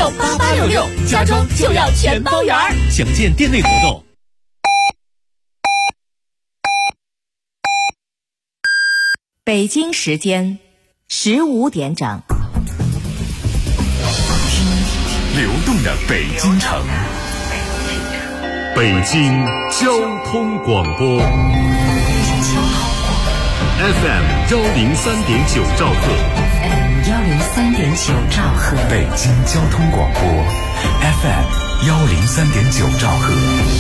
8666，家装就要全包圆。 详见店内活动。 北京时间15点整， 流动的北京城，北京交通广播 FM 103.9兆赫 103.9兆赫， 北京交通广播 FM 103.9兆赫。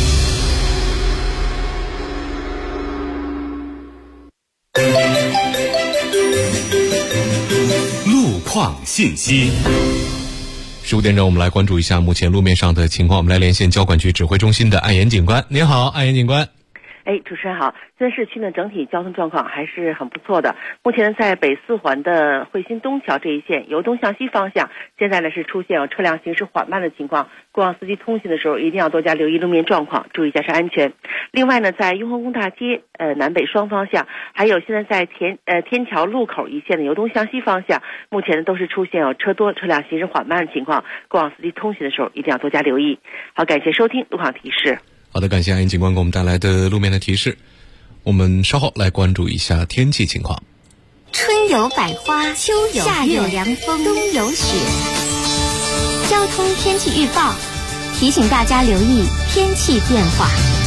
路况信息。 15点整，我们来关注一下目前路面上的情况。我们来连线交管局指挥中心的安岩警官。您好，安岩警官。 主持人好。现在市区呢整体交通状况还是很不错的。目前在北四环的汇鑫东桥这一线由东向西方向，现在呢是出现有车辆行驶缓慢的情况，过往司机通行的时候一定要多加留意路面状况，注意驾驶安全。另外呢，在雍和宫大街南北双方向，还有现在在天桥路口一线的由东向西方向，目前呢都是出现有车多车辆行驶缓慢的情况，过往司机通行的时候一定要多加留意。好，感谢收听路况提示。 好的，感谢安岩警官给我们带来的路面的提示。我们稍后来关注一下天气情况。 春有百花，秋有夏有凉风，冬有雪。交通天气预报提醒大家留意天气变化。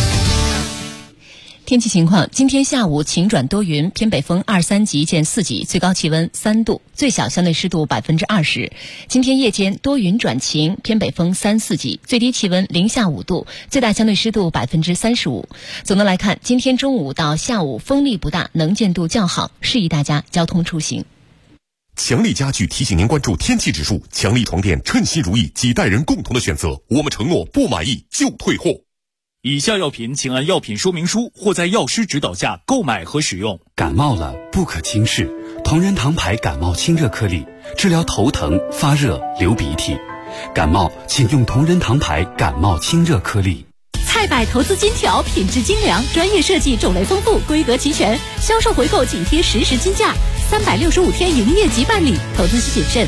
天气情况，今天下午晴转多云，偏北风2、3级见4级，最高气温3度，最小相对湿度20%。今天夜间多云转晴，偏北风3、4级，最低气温零下5度，最大相对湿度35%。总的来看，今天中午到下午风力不大，能见度较好，适宜大家交通出行。 强力家具提醒您关注天气指数，强力床垫称心如意，几代人共同的选择，我们承诺不满意就退货。 以下药品请按药品说明书或在药师指导下购买和使用。 感冒了不可轻视，同仁堂牌感冒清热颗粒，治疗头疼、发热、流鼻涕。感冒请用同仁堂牌感冒清热颗粒。 菜百投资金条品质精良，专业设计，种类丰富，规格齐全，销售回购紧贴实时金价，365天营业即办理，投资需谨慎。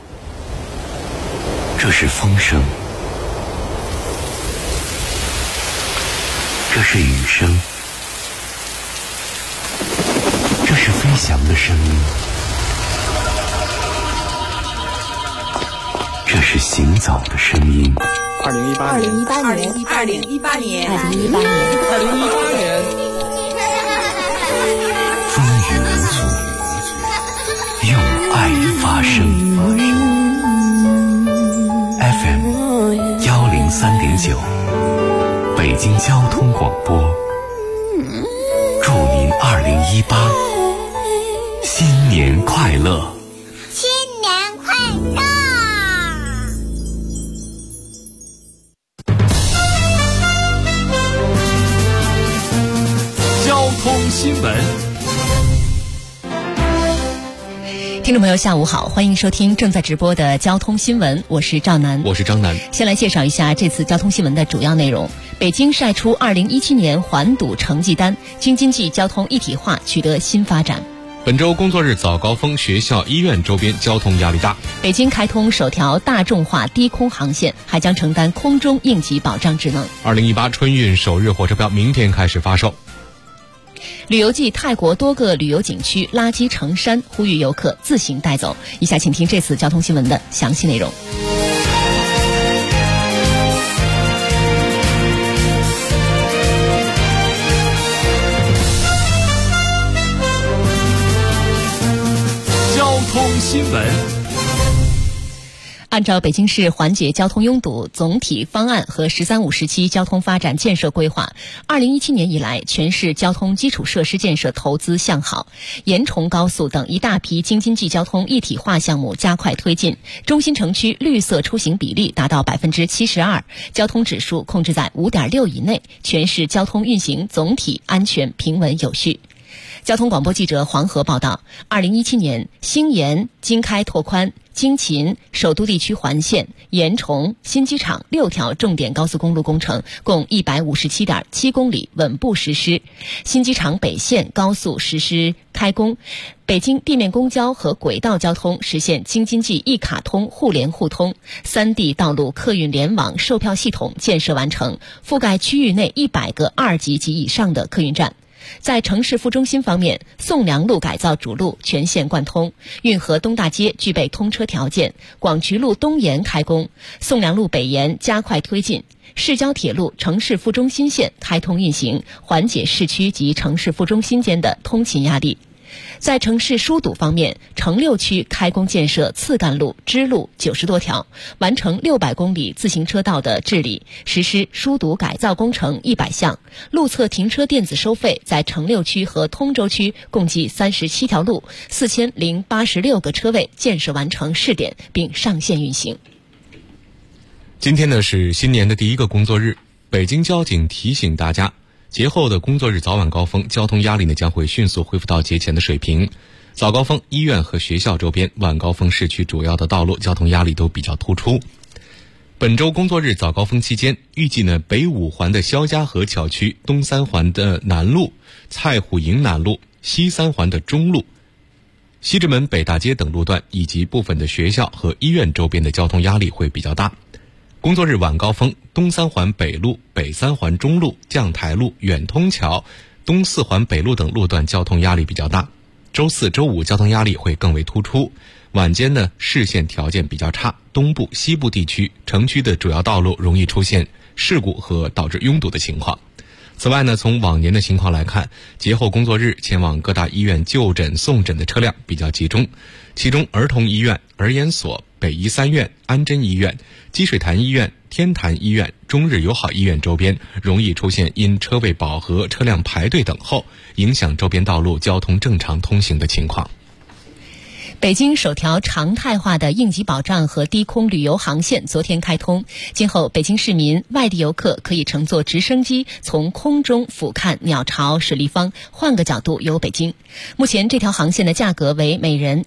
这是风声，这是雨声，这是飞翔的声音，这是行走的声音。 2018年， 风雨无阻，用爱发声。FM 103.9，北京交通广播，祝您2018新年快乐！ 新年快乐！ 交通新闻。 听众朋友下午好，欢迎收听正在直播的交通新闻，我是赵楠， 我是张楠。 先来介绍一下这次交通新闻的主要内容。北京晒出2017年环堵成绩单，京津冀交通一体化取得新发展。 本周工作日早高峰，学校、医院周边交通压力大。 北京开通首条大众化低空航线，还将承担空中应急保障职能。 2018春运首日火车票明天开始发售。 旅游季泰国多个旅游景区垃圾成山，呼吁游客自行带走。以下请听这次交通新闻的详细内容。 交通新闻。 按照北京市缓解交通拥堵总体方案和“13五”时期交通发展建设规划，2017年以来，全市交通基础设施建设投资向好，延崇高速等一大批京津冀交通一体化项目加快推进，中心城区绿色出行比例达到72%，交通指数控制在5.6以内，全市交通运行总体安全平稳有序。交通广播记者黄河报道，2017年，兴研、京开拓宽、 京秦、首都地区环线、盐崇、新机场6条重点高速公路工程共157.7公里稳步实施，新机场北线高速实施开工，北京地面公交和轨道交通实现京津冀一卡通互联互通，3地道路客运联网售票系统建设完成，覆盖区域内100个2级及以上的客运站。在城市副中心方面，宋良路改造主路全线贯通，运河东大街具备通车条件，广渠路东延开工，宋良路北延加快推进，市郊铁路城市副中心线开通运行，缓解市区及城市副中心间的通勤压力。在城市疏堵方面，城6区开工建设次干路、支路90多条，完成600公里自行车道的治理，实施疏堵改造工程100项，路侧停车电子收费在城6区和通州区共计37条路，4086个车位建设完成试点并上线运行。 今天呢是新年的第一个工作日，北京交警提醒大家，节后的工作日早晚高峰，交通压力呢将会迅速恢复到节前的水平。早高峰，医院和学校周边；晚高峰，市区主要的道路交通压力都比较突出。本周工作日早高峰期间，预计呢北5环的肖家河桥区、东3环的南路、蔡虎营南路、西3环的中路、西直门北大街等路段，以及部分的学校和医院周边的交通压力会比较大。工作日晚高峰，东3环北路、北3环中路、将台路、远通桥、东4环北路等路段交通压力比较大。周4、周5交通压力会更为突出。晚间呢，视线条件比较差，东部、西部地区城区的主要道路容易出现事故和导致拥堵的情况。此外呢，从往年的情况来看，节后工作日前往各大医院就诊送诊的车辆比较集中，其中儿童医院、儿研所、北医3院、安贞医院、积水潭医院、天坛医院、中日友好医院周边容易出现因车位饱和、车辆排队等候，影响周边道路交通正常通行的情况。 北京首条常态化的应急保障和低空旅游航线昨天开通，今后北京市民、外地游客可以乘坐直升机从空中俯瞰鸟巢、水立方，换个角度游北京。目前这条航线的价格为每人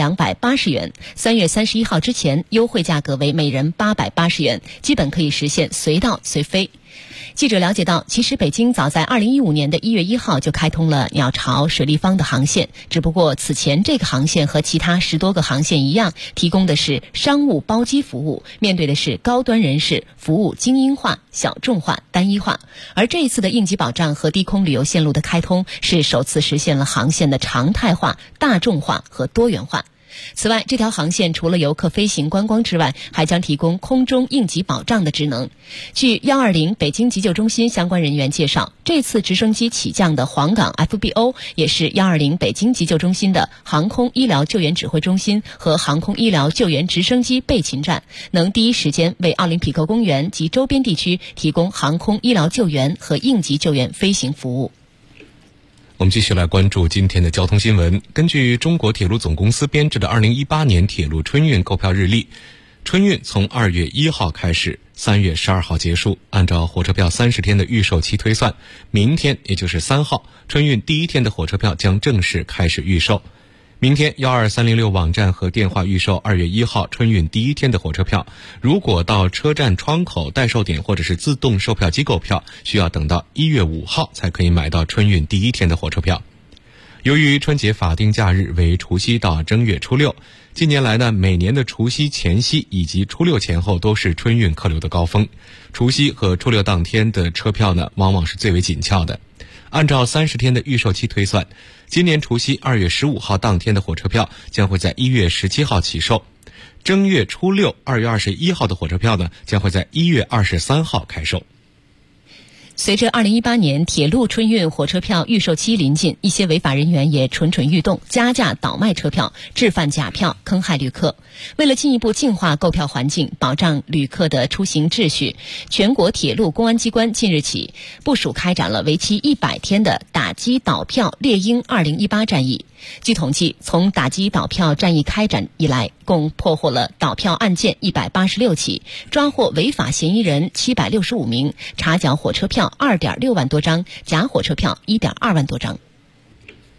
1280元，3月31号之前优惠价格为每人880元，基本可以实现随到随飞。记者了解到，其实北京早在2015年的1月1号就开通了鸟巢、水立方的航线，只不过此前这个航线和其他10多个航线一样，提供的是商务包机服务，面对的是高端人士，服务精英化、小众化、单一化。而这一次的应急保障和低空旅游线路的开通，是首次实现了航线的常态化、大众化和多元化。此外，这条航线除了游客飞行观光之外，还将提供空中应急保障的职能。据120北京急救中心相关人员介绍，这次直升机起降的黄冈 FBO 也是120北京急救中心的航空医疗救援指挥中心和航空医疗救援直升机备勤站，能第一时间为奥林匹克公园及周边地区提供航空医疗救援和应急救援飞行服务。 我们继续来关注今天的交通新闻。根据中国铁路总公司编制的2018年铁路春运购票日历，春运从2月1号开始，3月12号结束。按照火车票30天的预售期推算，明天也就是3号，春运第一天的火车票将正式开始预售。明天12306网站和电话预售2月1号春运第一天的火车票，如果到车站窗口代售点或者是自动售票机购票，需要等到1月5号才可以买到春运第一天的火车票。由于春节法定假日为除夕到正月初6，近年来呢，每年的除夕前夕以及初6前后都是春运客流的高峰，除夕和初6当天的车票呢，往往是最为紧俏的。按照30天的预售期推算，今年除夕2月15号当天的火车票将会在1月17号起售，正月初6 2月21号的火车票呢，将会在1月23号开售。 随着2018年铁路春运火车票预售期临近，一些违法人员也蠢蠢欲动，加价倒卖车票，制贩假票，坑害旅客。为了进一步净化购票环境，保障旅客的出行秩序，全国铁路公安机关近日起部署开展了为期100天的打击倒票猎鹰2018战役。据统计，从打击倒票战役开展以来，共破获了倒票案件186起，抓获违法嫌疑人765名，查缴火车票2.6万多张，假火车票1.2万多张。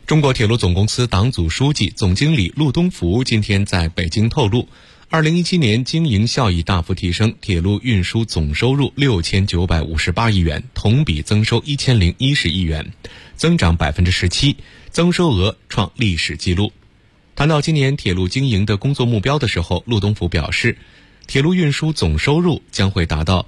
中国铁路总公司党组书记、总经理陆东福今天在北京透露，2017年经营效益大幅提升，铁路运输总收入6958亿元，同比增收1010亿元，增长17%，增收额创历史纪录。谈到今年铁路经营的工作目标的时候，陆东福表示，铁路运输总收入将会达到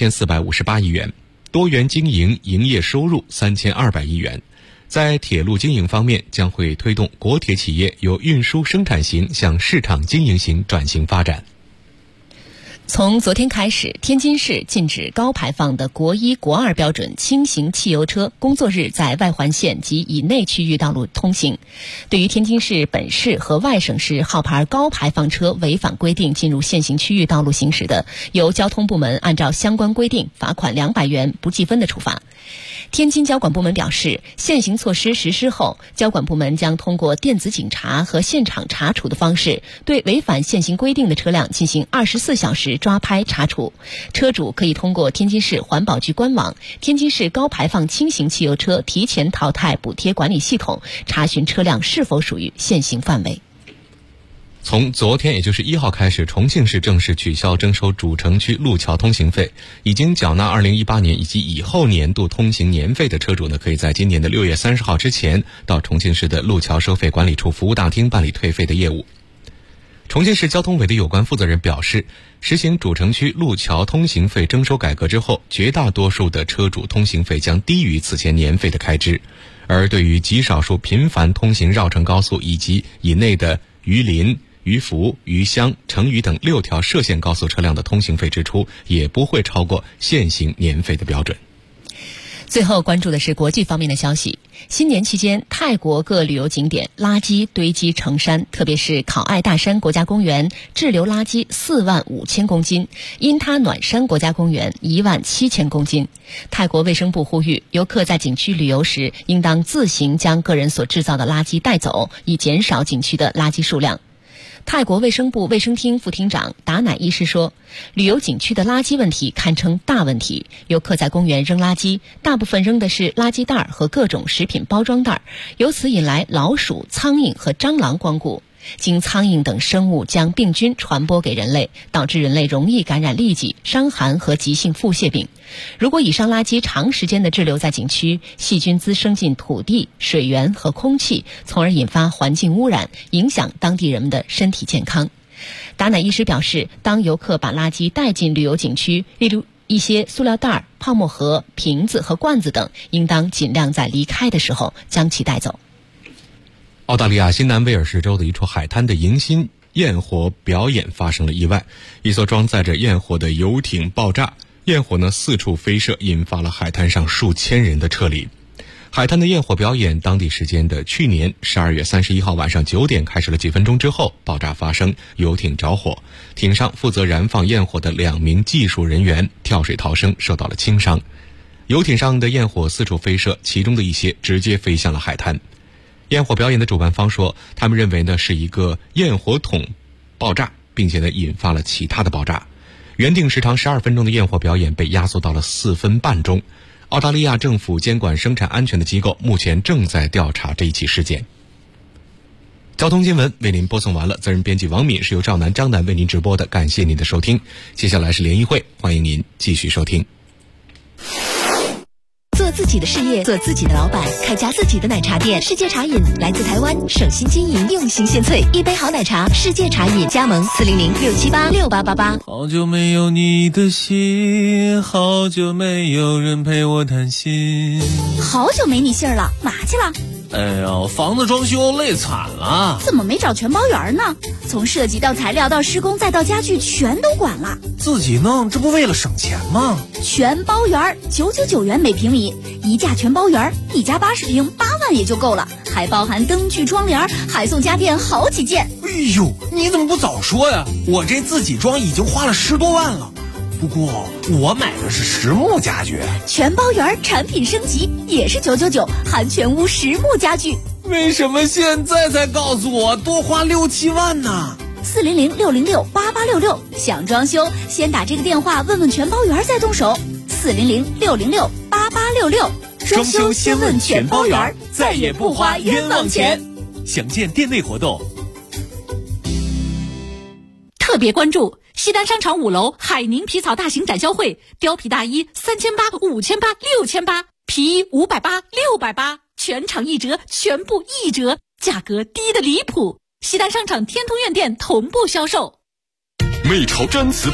7458亿元，多元经营营业收入3200亿元。在铁路经营方面，将会推动国铁企业由运输生产型向市场经营型转型发展。 从昨天开始，天津市禁止高排放的国1、国2标准轻型汽油车工作日在外环线及以内区域道路通行。对于天津市本市和外省市号牌高排放车违反规定进入限行区域道路行驶的，由交通部门按照相关规定罚款200元不计分的处罚。天津交管部门表示，现行措施实施后，交管部门将通过电子警察和现场查处的方式，对违反现行规定的车辆进行24小时抓拍查处。车主可以通过天津市环保局官网、天津市高排放轻型汽油车提前淘汰补贴管理系统查询车辆是否属于限行范围。 从昨天，也就是1号开始，重庆市正式取消征收主城区路桥通行费。已经缴纳2018年以及以后年度通行年费的车主呢，可以在今年的6月30号之前到重庆市的路桥收费管理处服务大厅办理退费的业务。重庆市交通委的有关负责人表示，实行主城区路桥通行费征收改革之后，绝大多数的车主通行费将低于此前年费的开支，而对于极少数频繁通行绕城高速以及以内的榆林、榆福、余湘、成渝等6条涉线高速车辆的通行费支出也不会超过现行年费的标准。 最后关注的是国际方面的消息。新年期间，泰国各旅游景点垃圾堆积成山，特别是考爱大山国家公园滞留垃圾45000公斤，因他暖山国家公园17000公斤。泰国卫生部呼吁游客在景区旅游时，应当自行将个人所制造的垃圾带走，以减少景区的垃圾数量。泰国卫生部卫生厅副厅长达乃医师说，旅游景区的垃圾问题堪称大问题，游客在公园扔垃圾，大部分扔的是垃圾袋和各种食品包装袋，由此引来老鼠、苍蝇和蟑螂光顾。经苍蝇等生物将病菌传播给人类，导致人类容易感染痢疾、伤寒和急性腹泻病。如果以上垃圾长时间的滞留在景区，细菌滋生进土地、水源和空气，从而引发环境污染，影响当地人们的身体健康。达乃医师表示，当游客把垃圾带进旅游景区，例如一些塑料袋、泡沫盒、瓶子和罐子等，应当尽量在离开的时候将其带走。 澳大利亚新南威尔士州的一处海滩的迎新焰火表演发生了意外，一艘装载着焰火的游艇爆炸，焰火呢四处飞射，引发了海滩上数千人的撤离。海滩的焰火表演当地时间的去年12月31号晚上9点开始了几分钟之后，爆炸发生，游艇着火，艇上负责燃放焰火的2名技术人员跳水逃生，受到了轻伤。游艇上的焰火四处飞射，其中的一些直接飞向了海滩。焰火表演的主办方说，他们认为呢是一个焰火筒爆炸，并且呢引发了其他的爆炸。原定时长12分钟的焰火表演被压缩到了4分半钟。澳大利亚政府监管生产安全的机构目前正在调查这一起事件。交通新闻为您播送完了，责任编辑王敏，是由赵楠、张楠为您直播的，感谢您的收听。接下来是联谊会，欢迎您继续收听。 做自己的事业，做自己的老板，开家自己的奶茶店。世界茶饮来自台湾，省心经营，用心献萃，一杯好奶茶，世界茶饮。加盟400-678-6888。 好久没有你的信，好久没有人陪我谈心。 好久没你信儿了，嘛去了？ 哎呀，房子装修累惨了。 怎么没找全包员呢？从设计到材料到施工再到家具全都管了。 自己弄，这不为了省钱吗？ 全包员999元每平米，一价全包员，一家80平8万也就够了，还包含灯具窗帘，还送家电好几件。 哎呦，你怎么不早说呀？我这自己装已经花了10多万了。不过我买的是实木家具， 全包圆产品升级也是999，含全屋实木家具。 为什么现在才告诉我多花6、7万呢 ？400-606-8866，想装修先打这个电话问问全包圆再动手。400-606-8866， 装修先问全包圆，再也不花冤枉钱。 详见店内活动。 特别关注西单商场5楼海宁皮草大型展销会，貂皮大衣3800、5800、6800，皮衣580、680，全场1折，全部1折，价格低得离谱。西单商场天通苑店同步销售。 美潮毡瓷